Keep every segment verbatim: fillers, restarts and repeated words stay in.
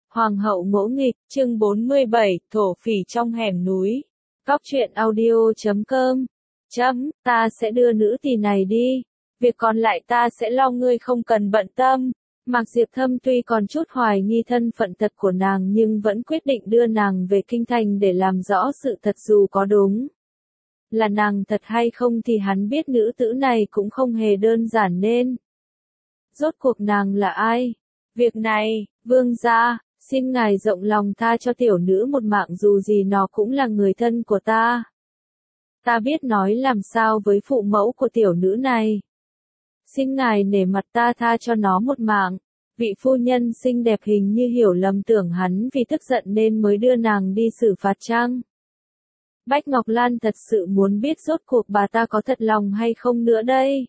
Hoàng hậu ngỗ nghịch, chương bốn mươi bảy, thổ phỉ trong hẻm núi. Cóc truyện audio chấm com. Chấm, ta sẽ đưa nữ tỳ này đi. Việc còn lại ta sẽ lo, ngươi không cần bận tâm. Mạc Diệp Thâm tuy còn chút hoài nghi thân phận thật của nàng nhưng vẫn quyết định đưa nàng về kinh thành để làm rõ sự thật, dù có đúng là nàng thật hay không thì hắn biết nữ tử này cũng không hề đơn giản nên. Rốt cuộc nàng là ai? Việc này, vương gia, xin ngài rộng lòng tha cho tiểu nữ một mạng, dù gì nó cũng là người thân của ta. Ta biết nói làm sao với phụ mẫu của tiểu nữ này. Xin ngài nể mặt ta tha cho nó một mạng. Vị phu nhân xinh đẹp hình như hiểu lầm, tưởng hắn vì tức giận nên mới đưa nàng đi xử phạt chăng? Bách Ngọc Lan thật sự muốn biết rốt cuộc bà ta có thật lòng hay không nữa đây.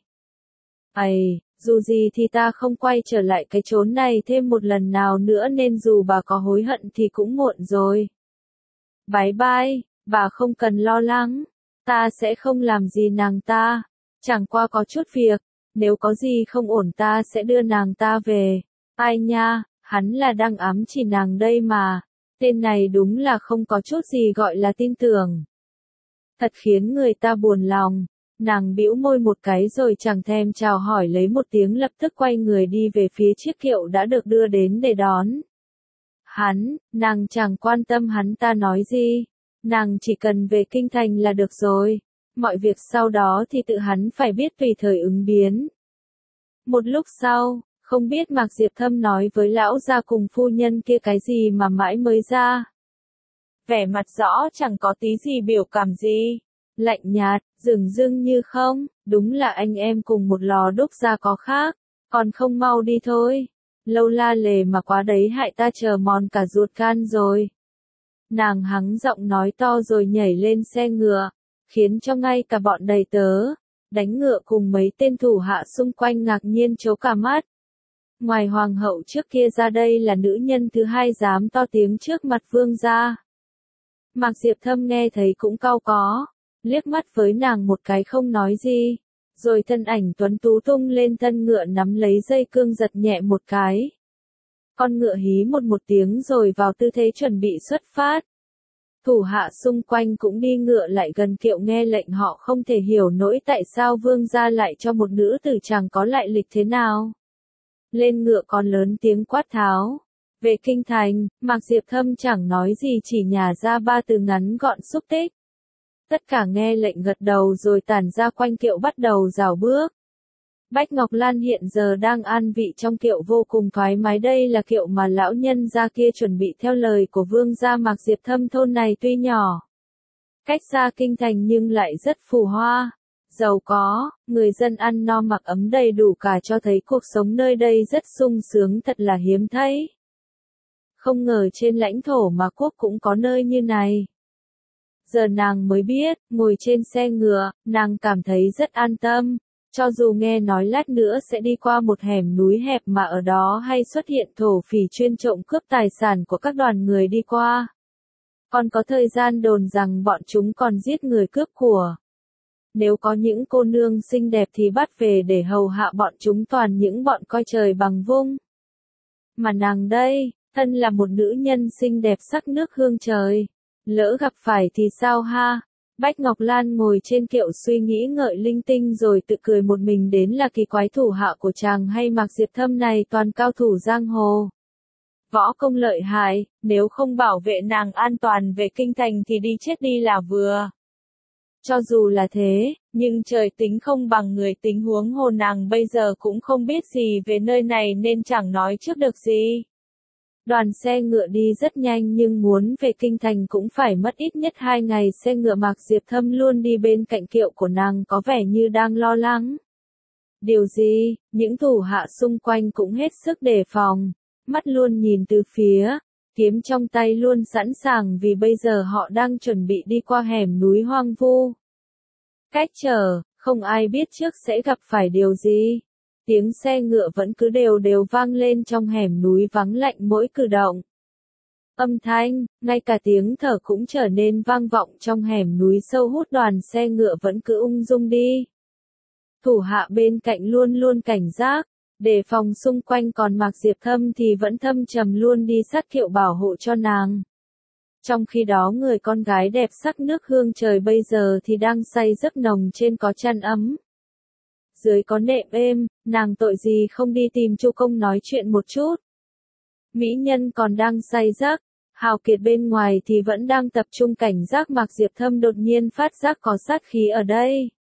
Ây, dù gì thì ta không quay trở lại cái chốn này thêm một lần nào nữa, nên dù bà có hối hận thì cũng muộn rồi. Bye bye, bà không cần lo lắng, ta sẽ không làm gì nàng ta, chẳng qua có chút việc, nếu có gì không ổn ta sẽ đưa nàng ta về. Ai nha, hắn là đang ám chỉ nàng đây mà, tên này đúng là không có chút gì gọi là tin tưởng. Thật khiến người ta buồn lòng. Nàng bĩu môi một cái rồi chẳng thèm chào hỏi, lấy một tiếng lập tức quay người đi về phía chiếc kiệu đã được đưa đến để đón. Hắn, nàng chẳng quan tâm hắn ta nói gì. Nàng chỉ cần về kinh thành là được rồi. Mọi việc sau đó thì tự hắn phải biết tùy thời ứng biến. Một lúc sau, không biết Mạc Diệp Thâm nói với lão gia cùng phu nhân kia cái gì mà mãi mới ra. Vẻ mặt rõ chẳng có tí gì biểu cảm gì. Lạnh nhạt, dửng dưng như không, đúng là anh em cùng một lò đúc ra có khác, còn không mau đi thôi. Lâu la lề mà quá đấy, hại ta chờ mòn cả ruột gan rồi. Nàng hắng giọng nói to rồi nhảy lên xe ngựa, khiến cho ngay cả bọn đầy tớ, đánh ngựa cùng mấy tên thủ hạ xung quanh ngạc nhiên trố cả mắt. Ngoài hoàng hậu trước kia ra, đây là nữ nhân thứ hai dám to tiếng trước mặt vương gia. Mạc Diệp Thâm nghe thấy cũng cau có. Liếc mắt với nàng một cái không nói gì, rồi thân ảnh tuấn tú tung lên thân ngựa, nắm lấy dây cương giật nhẹ một cái. Con ngựa hí một một tiếng rồi vào tư thế chuẩn bị xuất phát. Thủ hạ xung quanh cũng đi ngựa lại gần kiệu nghe lệnh, họ không thể hiểu nổi tại sao vương gia lại cho một nữ tử chẳng có lại lịch thế nào. Lên ngựa còn lớn tiếng quát tháo. Về kinh thành, Mạc Diệp Thâm chẳng nói gì, chỉ nhả ra ba từ ngắn gọn xúc tích. Tất cả nghe lệnh gật đầu rồi tản ra quanh kiệu bắt đầu rảo bước. Bách Ngọc Lan hiện giờ đang an vị trong kiệu vô cùng thoải mái, đây là kiệu mà lão nhân gia kia chuẩn bị theo lời của vương gia. Mạc Diệp Thâm thôn này tuy nhỏ, cách xa kinh thành nhưng lại rất phù hoa, giàu có, người dân ăn no mặc ấm đầy đủ cả, cho thấy cuộc sống nơi đây rất sung sướng, thật là hiếm thấy. Không ngờ trên lãnh thổ mà quốc cũng có nơi như này. Giờ nàng mới biết, ngồi trên xe ngựa, nàng cảm thấy rất an tâm, cho dù nghe nói lát nữa sẽ đi qua một hẻm núi hẹp mà ở đó hay xuất hiện thổ phỉ chuyên trộm cướp tài sản của các đoàn người đi qua. Còn có thời gian đồn rằng bọn chúng còn giết người cướp của. Nếu có những cô nương xinh đẹp thì bắt về để hầu hạ bọn chúng, toàn những bọn coi trời bằng vung. Mà nàng đây, thân là một nữ nhân xinh đẹp sắc nước hương trời. Lỡ gặp phải thì sao ha? Bách Ngọc Lan ngồi trên kiệu suy nghĩ ngợi linh tinh rồi tự cười một mình, đến là kỳ quái, thủ hạ của chàng hay Mạc Diệp Thâm này toàn cao thủ giang hồ. Võ công lợi hại, nếu không bảo vệ nàng an toàn về kinh thành thì đi chết đi là vừa. Cho dù là thế, nhưng trời tính không bằng người tính, huống hồ nàng bây giờ cũng không biết gì về nơi này nên chẳng nói trước được gì. Đoàn xe ngựa đi rất nhanh nhưng muốn về kinh thành cũng phải mất ít nhất hai ngày xe ngựa. Mạc Diệp Thâm luôn đi bên cạnh kiệu của nàng, có vẻ như đang lo lắng. Điều gì? Những thủ hạ xung quanh cũng hết sức đề phòng, mắt luôn nhìn từ phía, kiếm trong tay luôn sẵn sàng, vì bây giờ họ đang chuẩn bị đi qua hẻm núi hoang vu. Cách chờ, không ai biết trước sẽ gặp phải điều gì. Tiếng xe ngựa vẫn cứ đều đều vang lên trong hẻm núi vắng lạnh mỗi cử động. Âm thanh, ngay cả tiếng thở cũng trở nên vang vọng trong hẻm núi sâu hút. Đoàn xe ngựa vẫn cứ ung dung đi. Thủ hạ bên cạnh luôn luôn cảnh giác, Đề phòng xung quanh còn Mạc Diệp Thâm thì vẫn thâm trầm luôn đi sát kiệu bảo hộ cho nàng. Trong khi đó người con gái đẹp sắc nước hương trời bây giờ thì đang say giấc nồng trên có chăn ấm. Dưới có nệm êm, nàng tội gì không đi tìm Chu Công nói chuyện một chút. Mỹ nhân còn đang say giấc, Hào Kiệt bên ngoài thì vẫn đang tập trung cảnh giác Mạc Diệp Thâm đột nhiên phát giác có sát khí ở đây.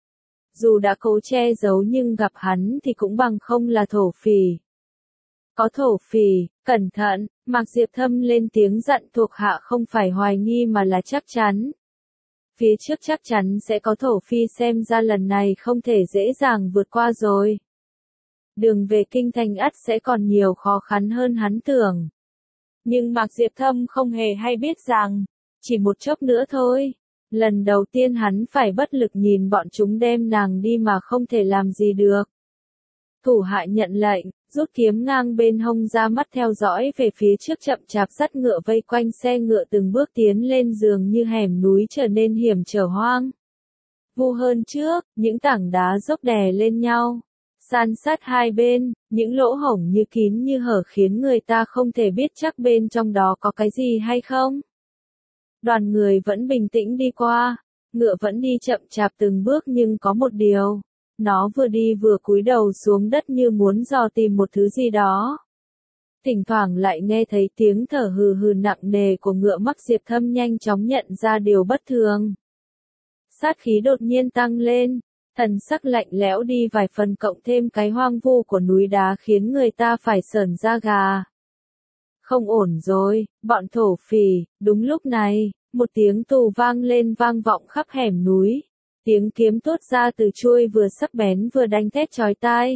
Dù đã cố che giấu nhưng gặp hắn thì cũng bằng không là thổ phỉ. Có thổ phỉ, cẩn thận, Mạc Diệp Thâm lên tiếng dặn thuộc hạ không phải hoài nghi mà là chắc chắn. Phía trước chắc chắn sẽ có thổ phi xem ra lần này không thể dễ dàng vượt qua rồi. Đường về kinh thành ắt sẽ còn nhiều khó khăn hơn hắn tưởng. Nhưng Mạc Diệp Thâm không hề hay biết rằng, chỉ một chốc nữa thôi. Lần đầu tiên hắn phải bất lực nhìn bọn chúng đem nàng đi mà không thể làm gì được. Thủ hạ nhận lệnh, rút kiếm ngang bên hông ra mắt theo dõi về phía trước chậm chạp dắt ngựa vây quanh xe ngựa từng bước tiến lên giường như hẻm núi trở nên hiểm trở hoang. Vu hơn trước, những tảng đá dốc đè lên nhau, san sát hai bên, những lỗ hổng như kín như hở khiến người ta không thể biết chắc bên trong đó có cái gì hay không. Đoàn người vẫn bình tĩnh đi qua, ngựa vẫn đi chậm chạp từng bước nhưng có một điều. Nó vừa đi vừa cúi đầu xuống đất như muốn dò tìm một thứ gì đó. Thỉnh thoảng lại nghe thấy tiếng thở hừ hừ nặng nề của ngựa. Mạc Diệp Thâm nhanh chóng nhận ra điều bất thường. Sát khí đột nhiên tăng lên, thần sắc lạnh lẽo đi vài phần cộng thêm cái hoang vu của núi đá khiến người ta phải sởn da gà. Không ổn rồi, bọn thổ phỉ. Đúng lúc này, một tiếng tù vang lên vang vọng khắp hẻm núi. Tiếng kiếm tuốt ra từ chuôi vừa sắc bén vừa đanh thét chói tai.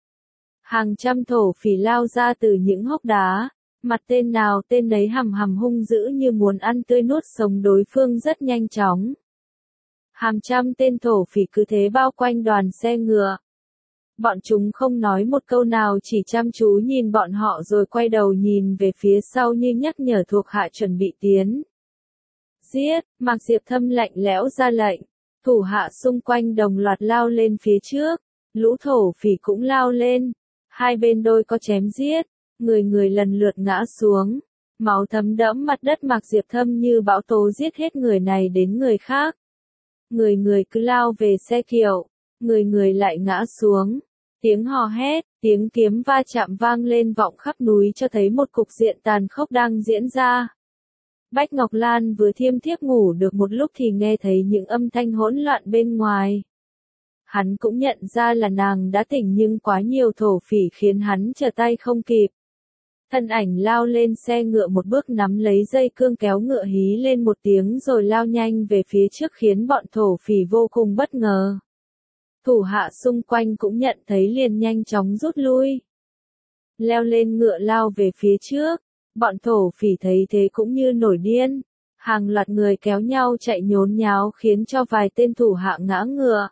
Hàng trăm thổ phỉ lao ra từ những hốc đá, mặt tên nào tên nấy hầm hầm hung dữ như muốn ăn tươi nuốt sống đối phương rất nhanh chóng. Hàng trăm tên thổ phỉ cứ thế bao quanh đoàn xe ngựa. Bọn chúng không nói một câu nào chỉ chăm chú nhìn bọn họ rồi quay đầu nhìn về phía sau như nhắc nhở thuộc hạ chuẩn bị tiến. Giết, Mạc Diệp Thâm lạnh lẽo ra lệnh. Thủ hạ xung quanh đồng loạt lao lên phía trước, lũ thổ phỉ cũng lao lên, hai bên đôi có chém giết, người người lần lượt ngã xuống, máu thấm đẫm mặt đất. Mạc Diệp Thâm như bão tố giết hết người này đến người khác. Người người cứ lao về xe kiệu, người người lại ngã xuống, tiếng hò hét, tiếng kiếm va chạm vang lên vọng khắp núi cho thấy một cục diện tàn khốc đang diễn ra. Bách Ngọc Lan vừa thiêm thiếp ngủ được một lúc thì nghe thấy những âm thanh hỗn loạn bên ngoài. Hắn cũng nhận ra là nàng đã tỉnh nhưng quá nhiều thổ phỉ khiến hắn trở tay không kịp. Thân ảnh lao lên xe ngựa một bước nắm lấy dây cương kéo ngựa hí lên một tiếng rồi lao nhanh về phía trước khiến bọn thổ phỉ vô cùng bất ngờ. Thủ hạ xung quanh cũng nhận thấy liền nhanh chóng rút lui. Leo lên ngựa lao về phía trước. Bọn thổ phỉ thấy thế cũng như nổi điên, hàng loạt người kéo nhau chạy nhốn nháo khiến cho vài tên thủ hạ ngã ngựa.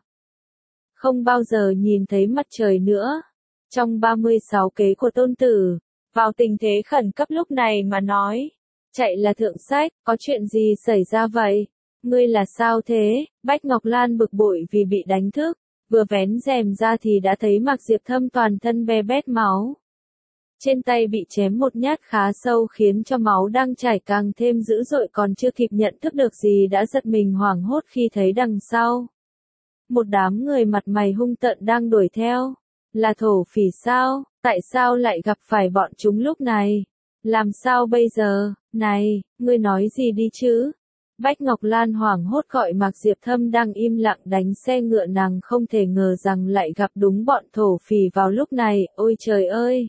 Không bao giờ nhìn thấy mặt trời nữa. Trong ba mươi sáu kế của Tôn Tử, vào tình thế khẩn cấp lúc này mà nói, chạy là thượng sách, có chuyện gì xảy ra vậy? Ngươi là sao thế? Bách Ngọc Lan bực bội vì bị đánh thức, vừa vén rèm ra thì đã thấy Mạc Diệp Thâm toàn thân be bét máu. Trên tay bị chém một nhát khá sâu khiến cho máu đang chảy càng thêm dữ dội, còn chưa kịp nhận thức được gì đã giật mình hoảng hốt khi thấy đằng sau. Một đám người mặt mày hung tợn đang đuổi theo. Là thổ phỉ sao? Tại sao lại gặp phải bọn chúng lúc này? Làm sao bây giờ? Này, ngươi nói gì đi chứ? Bách Ngọc Lan hoảng hốt gọi Mạc Diệp Thâm đang im lặng đánh xe ngựa. Nàng không thể ngờ rằng lại gặp đúng bọn thổ phỉ vào lúc này. Ôi trời ơi!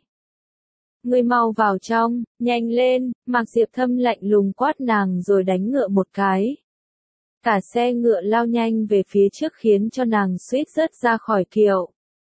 Ngươi mau vào trong, nhanh lên, Mạc Diệp Thâm lạnh lùng quát nàng rồi đánh ngựa một cái. Cả xe ngựa lao nhanh về phía trước khiến cho nàng suýt rớt ra khỏi kiệu.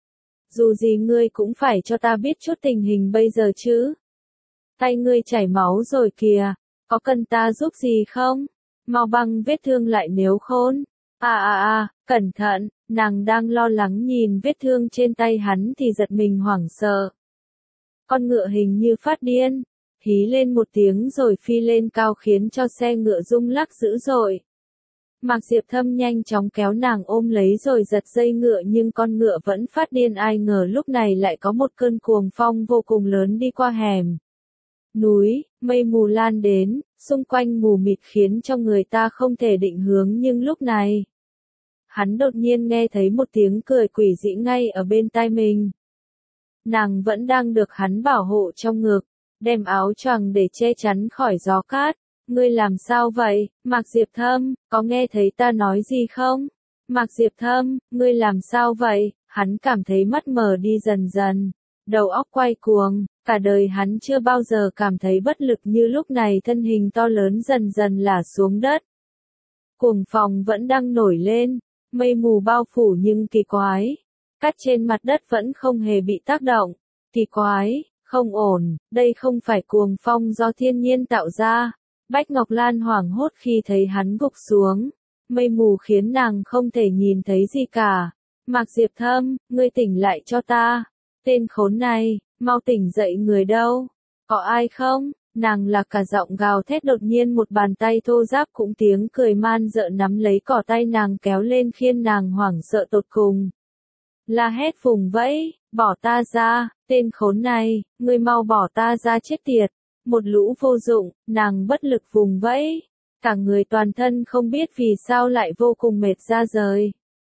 Dù gì ngươi cũng phải cho ta biết chút tình hình bây giờ chứ. Tay ngươi chảy máu rồi kìa, có cần ta giúp gì không? Mau băng vết thương lại nếu khôn. À à à, cẩn thận, nàng đang lo lắng nhìn vết thương trên tay hắn thì giật mình hoảng sợ. Con ngựa hình như phát điên, hí lên một tiếng rồi phi lên cao khiến cho xe ngựa rung lắc dữ dội. Mạc Diệp Thâm nhanh chóng kéo nàng ôm lấy rồi giật dây ngựa nhưng con ngựa vẫn phát điên, ai ngờ lúc này lại có một cơn cuồng phong vô cùng lớn đi qua hẻm núi, mây mù lan đến, xung quanh mù mịt khiến cho người ta không thể định hướng nhưng lúc này, hắn đột nhiên nghe thấy một tiếng cười quỷ dị ngay ở bên tai mình. Nàng vẫn đang được hắn bảo hộ trong ngực, đem áo choàng để che chắn khỏi gió cát. Ngươi làm sao vậy, Mạc Diệp Thâm, có nghe thấy ta nói gì không? Mạc Diệp Thâm, ngươi làm sao vậy? Hắn cảm thấy mắt mờ đi dần dần, đầu óc quay cuồng, cả đời hắn chưa bao giờ cảm thấy bất lực như lúc này, thân hình to lớn dần dần lả xuống đất. Cuồng phong vẫn đang nổi lên, mây mù bao phủ nhưng kỳ quái, cát trên mặt đất vẫn không hề bị tác động. Kỳ quái, không ổn, đây không phải cuồng phong do thiên nhiên tạo ra. Bách Ngọc Lan hoảng hốt khi thấy hắn gục xuống, mây mù khiến nàng không thể nhìn thấy gì cả. Mạc Diệp Thâm, ngươi tỉnh lại cho ta. Tên khốn này, mau tỉnh dậy, người đâu? Có ai không? Nàng là cả giọng gào thét, đột nhiên một bàn tay thô ráp cũng tiếng cười man dợ nắm lấy cỏ tay nàng kéo lên khiến nàng hoảng sợ tột cùng. La hét vùng vẫy, bỏ ta ra, tên khốn này, ngươi mau bỏ ta ra chết tiệt. Một lũ vô dụng, nàng bất lực vùng vẫy, cả người toàn thân không biết vì sao lại vô cùng mệt ra rời.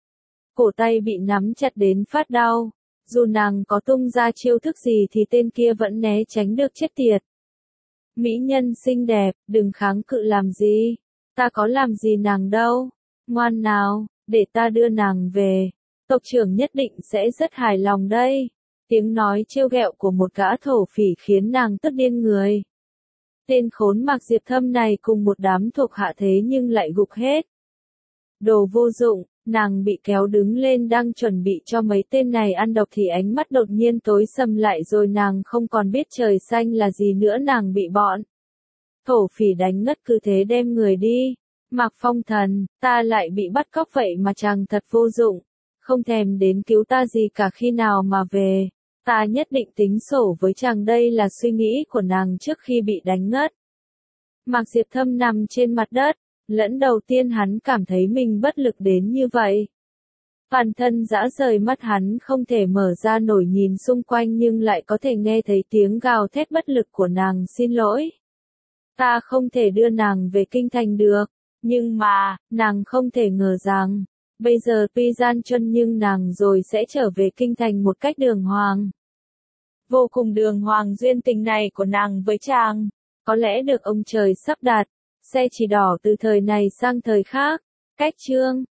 Cổ tay bị nắm chặt đến phát đau, dù nàng có tung ra chiêu thức gì thì tên kia vẫn né tránh được, chết tiệt. Mỹ nhân xinh đẹp, đừng kháng cự làm gì, ta có làm gì nàng đâu, ngoan nào, để ta đưa nàng về, tộc trưởng nhất định sẽ rất hài lòng đây. Tiếng nói trêu ghẹo của một gã thổ phỉ khiến nàng tức điên người. Tên khốn Mạc Diệp Thâm này cùng một đám thuộc hạ thế nhưng lại gục hết. Đồ vô dụng, nàng bị kéo đứng lên đang chuẩn bị cho mấy tên này ăn độc thì ánh mắt đột nhiên tối sầm lại rồi nàng không còn biết trời xanh là gì nữa, nàng bị bọn thổ phỉ đánh ngất cứ thế đem người đi. Mạc Phong Thần, ta lại bị bắt cóc vậy mà chàng thật vô dụng, không thèm đến cứu ta gì cả, khi nào mà về. Ta nhất định tính sổ với chàng, đây là suy nghĩ của nàng trước khi bị đánh ngất. Mạc Diệp Thâm nằm trên mặt đất, lẫn đầu tiên hắn cảm thấy mình bất lực đến như vậy. Bản thân dã rời, mắt hắn không thể mở ra nổi nhìn xung quanh nhưng lại có thể nghe thấy tiếng gào thét bất lực của nàng, xin lỗi. Ta không thể đưa nàng về kinh thành được, nhưng mà, nàng không thể ngờ rằng, bây giờ tuy gian truân nhưng nàng rồi sẽ trở về kinh thành một cách đường hoàng. Vô cùng đường hoàng duyên tình này của nàng với chàng, có lẽ được ông trời sắp đặt, xe chỉ đỏ từ thời này sang thời khác. Cách chương